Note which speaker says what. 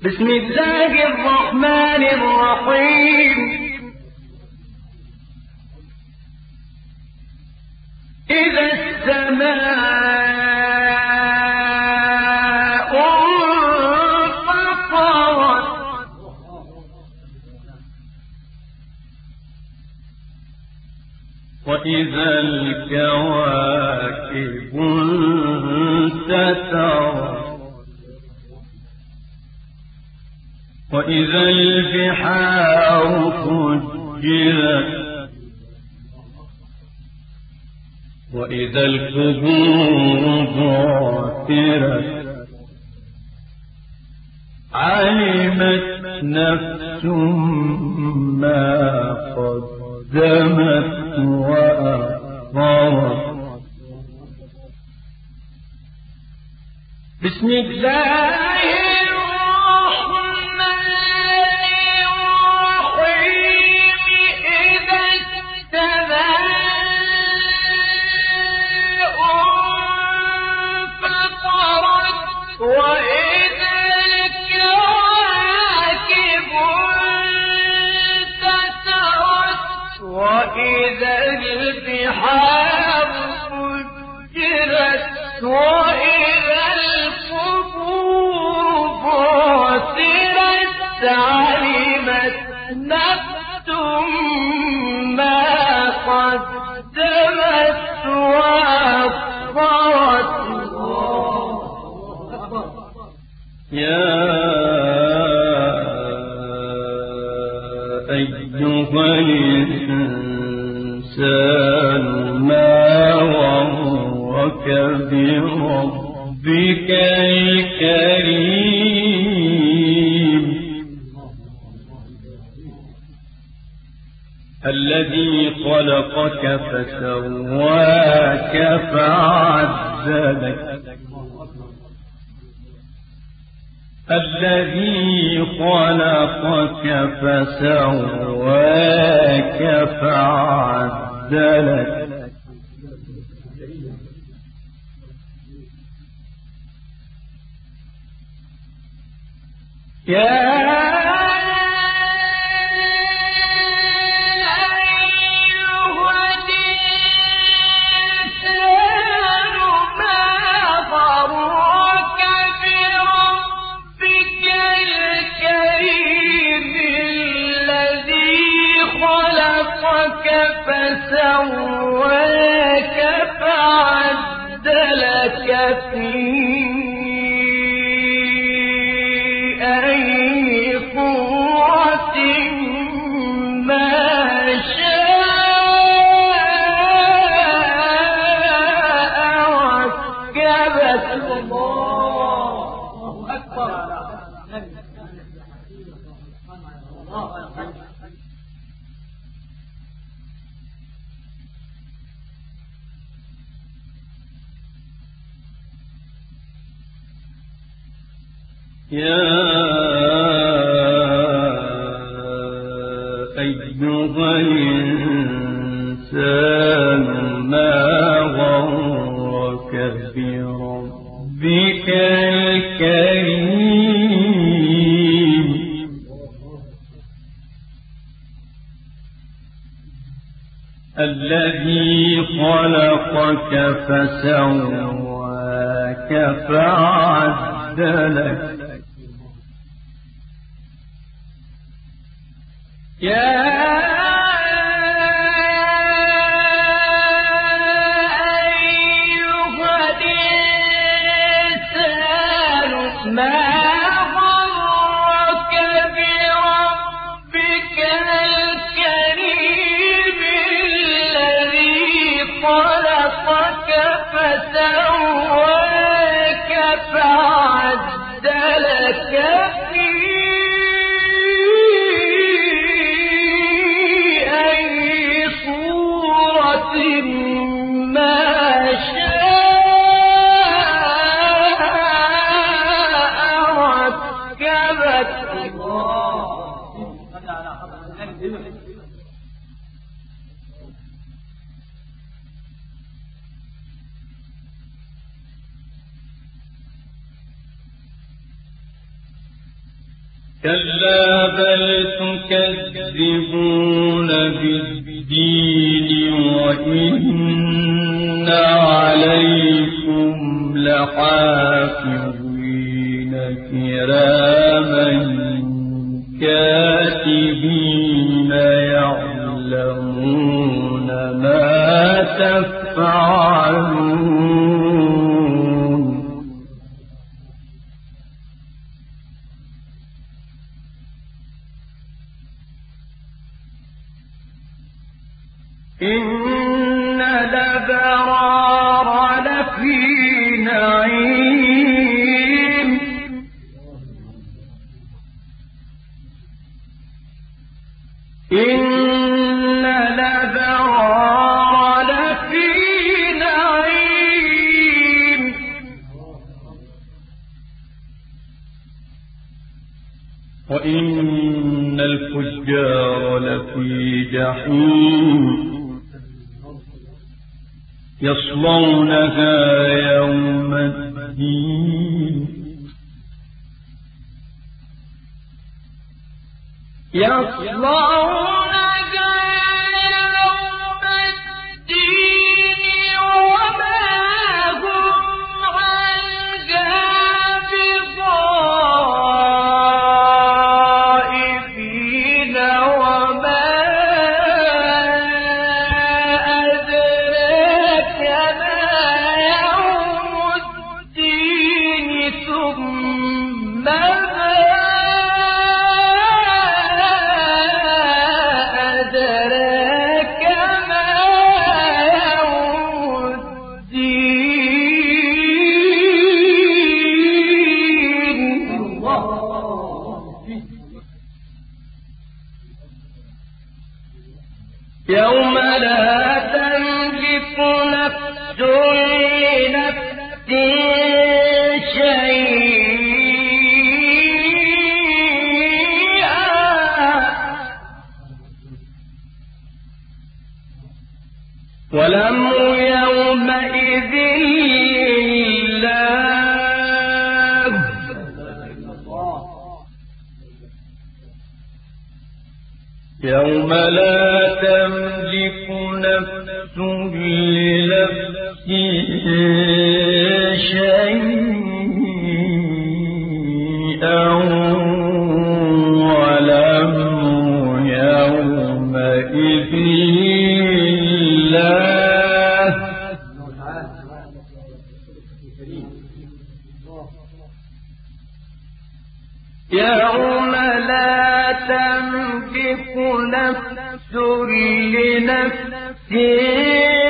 Speaker 1: بسم الله الرحمن الرحيم. إذا السماء انفطرت وإذا الكواكب انتثرت وإذا البحار فجرت وإذا القبور بعثرت علمت نفس ما قدمت وأخرت. بسم الله وإذا الكواكب انتثرت وإذا البحار فجرت وإذا القبور بعثرت علمت نفس ما قدمت وأخرت. يا أيها الإنسان ما غرك بربك الكريم الذي خلقك فسواك فعدلك الذي خلقك فسواك فعدلك فسواك فعدلك في أي صورة ما شاء ركبك. الله أكبر. يا أيها الإنسان ما غرك بربك الكريم الذي خلقك فسواك فعدلك يا أيها الإنسان ما غرك بربك الكريم الذي خلقك فسواك فعدلك
Speaker 2: كلا بل تكذبون بالدين وإن عليكم لحافظين كراما كاتبين يعلمون ما تفعلون إن الأبرار لفي نعيم إن الأبرار لفي نعيم وإن الفجار لفي جحيم يصلونها يوم الدين
Speaker 1: وما هم عنها بغائبين وما أدراك ما يوم الدين ثم ما أدراك ما يوم الدين يوم لا تملك نفس لنفس شيئا والأمر يومئذ لله يوم لا تملك نفس لنفس شيئا والأمر يومئذ لله يوم لا تملك نفس لنفس